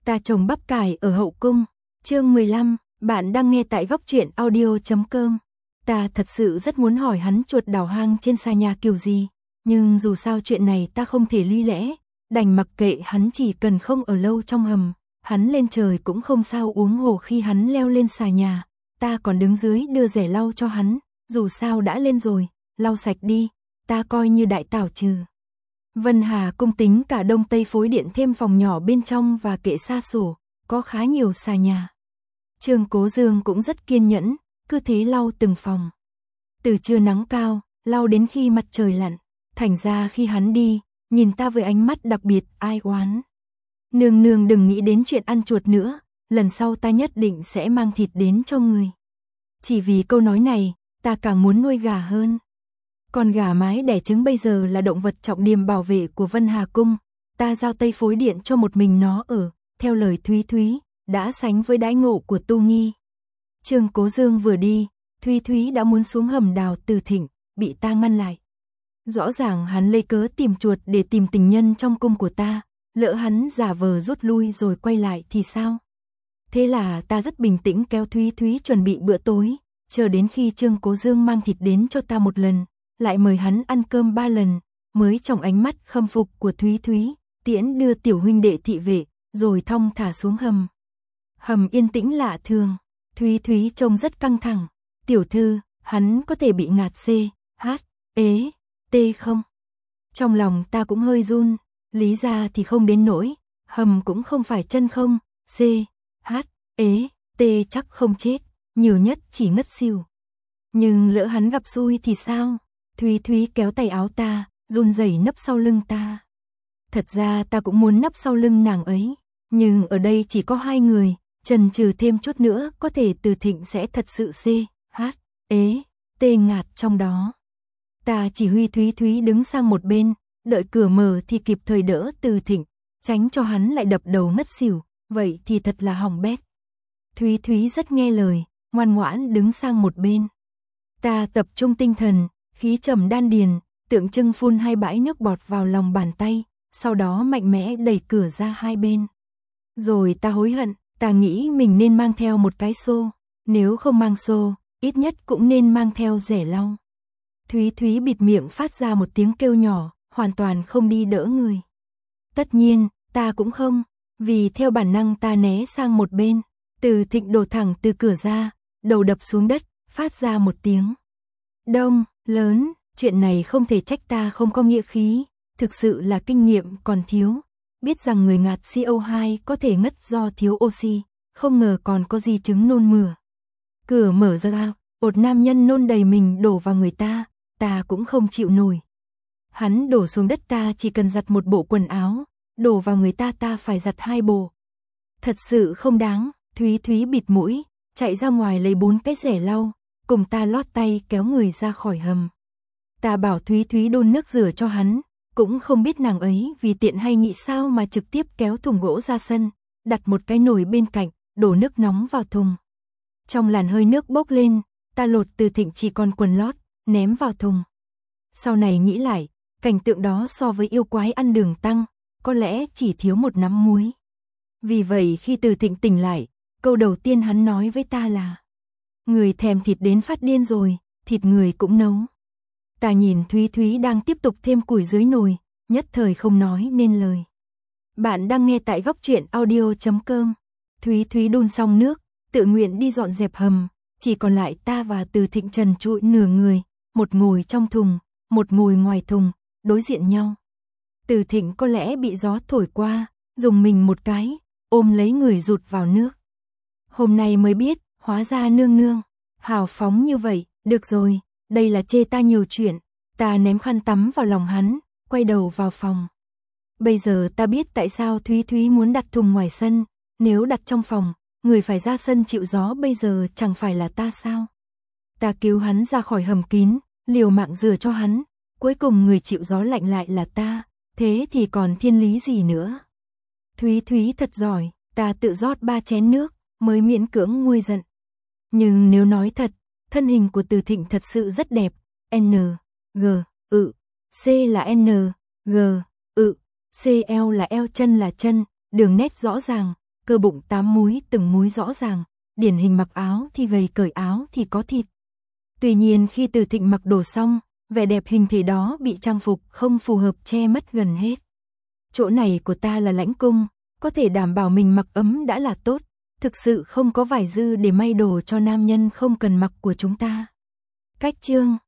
Ta trồng bắp cải ở hậu cung. Chương 15, bạn đang nghe tại góc truyện audio.com. Ta thật sự rất muốn hỏi hắn chuột đào hang trên xà nhà kiểu gì, nhưng dù sao chuyện này ta không thể lý lẽ, đành mặc kệ hắn, chỉ cần không ở lâu trong hầm, hắn lên trời cũng không sao, huống hồ khi hắn leo lên xà nhà, ta còn đứng dưới đưa rẻ lau cho hắn, dù sao đã lên rồi, lau sạch đi, ta coi như đại tảo trừ. Vân Hà cung tính cả đông tây phối điện thêm phòng nhỏ bên trong và kệ xa sổ, có khá nhiều xà nhà. Trương Cố Dương cũng rất kiên nhẫn, cứ thế lau từng phòng. Từ trưa nắng cao, lau đến khi mặt trời lặn, thành ra khi hắn đi, nhìn ta với ánh mắt đặc biệt ai oán. Nương nương đừng nghĩ đến chuyện ăn chuột nữa, lần sau ta nhất định sẽ mang thịt đến cho người. Chỉ vì câu nói này, ta càng muốn nuôi gà hơn. Con gà mái đẻ trứng bây giờ là động vật trọng điểm bảo vệ của Vân Hà Cung, ta giao tây phối điện cho một mình nó ở, theo lời Thúy Thúy, đã sánh với đãi ngộ của Tu Nghi. Trương Cố Dương vừa đi, Thúy Thúy đã muốn xuống hầm đào Từ Thịnh, bị ta ngăn lại. Rõ ràng hắn lấy cớ tìm chuột để tìm tình nhân trong cung của ta, lỡ hắn giả vờ rút lui rồi quay lại thì sao? Thế là ta rất bình tĩnh kéo Thúy Thúy chuẩn bị bữa tối, chờ đến khi Trương Cố Dương mang thịt đến cho ta một lần, lại mời hắn ăn cơm 3 lần, mới trong ánh mắt khâm phục của Thúy Thúy, tiễn đưa tiểu huynh đệ thị vệ, rồi thong thả xuống hầm. Hầm yên tĩnh lạ thường, Thúy Thúy trông rất căng thẳng. Tiểu thư, hắn có thể bị ngạt C, H, ế, T không? Trong lòng ta cũng hơi run, lý ra thì không đến nỗi, hầm cũng không phải chân không, C, H, ế, T chắc không chết, nhiều nhất chỉ ngất xỉu. Nhưng lỡ hắn gặp xui thì sao? Thúy Thúy kéo tay áo ta, run rẩy nấp sau lưng ta. Thật ra ta cũng muốn nấp sau lưng nàng ấy, nhưng ở đây chỉ có 2 người, chần chừ thêm chút nữa có thể Từ Thịnh sẽ thật sự C, H, ế, T ngạt trong đó. Ta chỉ huy Thúy Thúy đứng sang một bên, đợi cửa mở thì kịp thời đỡ Từ Thịnh, tránh cho hắn lại đập đầu ngất xỉu, vậy thì thật là hỏng bét. Thúy Thúy rất nghe lời, ngoan ngoãn đứng sang một bên. Ta tập trung tinh thần, khí trầm đan điền, tượng trưng phun 2 bãi nước bọt vào lòng bàn tay, sau đó mạnh mẽ đẩy cửa ra 2 bên. Rồi ta hối hận, ta nghĩ mình nên mang theo một cái xô, nếu không mang xô, ít nhất cũng nên mang theo rẻ lau. Thúy Thúy bịt miệng phát ra một tiếng kêu nhỏ, hoàn toàn không đi đỡ người. Tất nhiên, ta cũng không, vì theo bản năng ta né sang một bên, Từ Thịnh đổ thẳng từ cửa ra, đầu đập xuống đất, phát ra một tiếng đông lớn. Chuyện này không thể trách ta không có nghĩa khí, thực sự là kinh nghiệm còn thiếu. Biết rằng người ngạt CO2 có thể ngất do thiếu oxy, không ngờ còn có di chứng nôn mửa. Cửa mở ra, một nam nhân nôn đầy mình đổ vào người ta, ta cũng không chịu nổi. Hắn đổ xuống đất, ta chỉ cần giặt một bộ quần áo, đổ vào người ta ta phải giặt 2 bộ. Thật sự không đáng. Thúy Thúy bịt mũi, chạy ra ngoài lấy 4 cái rẻ lau, cùng ta lót tay kéo người ra khỏi hầm. Ta bảo Thúy Thúy đun nước rửa cho hắn, cũng không biết nàng ấy vì tiện hay nghĩ sao mà trực tiếp kéo thùng gỗ ra sân, đặt một cái nồi bên cạnh, đổ nước nóng vào thùng. Trong làn hơi nước bốc lên, ta lột Từ Thịnh chỉ còn quần lót, ném vào thùng. Sau này nghĩ lại, cảnh tượng đó so với yêu quái ăn đường tăng, có lẽ chỉ thiếu một nắm muối. Vì vậy khi Từ Thịnh tỉnh lại, câu đầu tiên hắn nói với ta là: người thèm thịt đến phát điên rồi, thịt người cũng nấu. Ta nhìn Thúy Thúy đang tiếp tục thêm củi dưới nồi, nhất thời không nói nên lời. Bạn đang nghe tại góc truyện audio.com. Thúy Thúy đun xong nước, tự nguyện đi dọn dẹp hầm, chỉ còn lại ta và Từ Thịnh trần trụi nửa người, một ngồi trong thùng, một ngồi ngoài thùng, đối diện nhau. Từ Thịnh có lẽ bị gió thổi qua, dùng mình một cái, ôm lấy người rụt vào nước. Hôm nay mới biết, hóa ra nương nương hào phóng như vậy. Được rồi, đây là chê ta nhiều chuyện. Ta ném khăn tắm vào lòng hắn, quay đầu vào phòng. Bây giờ ta biết tại sao Thúy Thúy muốn đặt thùng ngoài sân, nếu đặt trong phòng, người phải ra sân chịu gió bây giờ chẳng phải là ta sao? Ta cứu hắn ra khỏi hầm kín, liều mạng rửa cho hắn, cuối cùng người chịu gió lạnh lại là ta, thế thì còn thiên lý gì nữa? Thúy Thúy thật giỏi, ta tự rót 3 chén nước, mới miễn cưỡng nguôi giận. Nhưng nếu nói thật, thân hình của Từ Thịnh thật sự rất đẹp, N, G, ự, C là N, G, ự, C eo là eo, chân là chân, đường nét rõ ràng, cơ bụng 8 múi từng múi rõ ràng, điển hình mặc áo thì gầy cởi áo thì có thịt. Tuy nhiên khi Từ Thịnh mặc đồ xong, vẻ đẹp hình thể đó bị trang phục không phù hợp che mất gần hết. Chỗ này của ta là lãnh cung, có thể đảm bảo mình mặc ấm đã là tốt, thực sự không có vải dư để may đồ cho nam nhân không cần mặc của chúng ta. Cách chương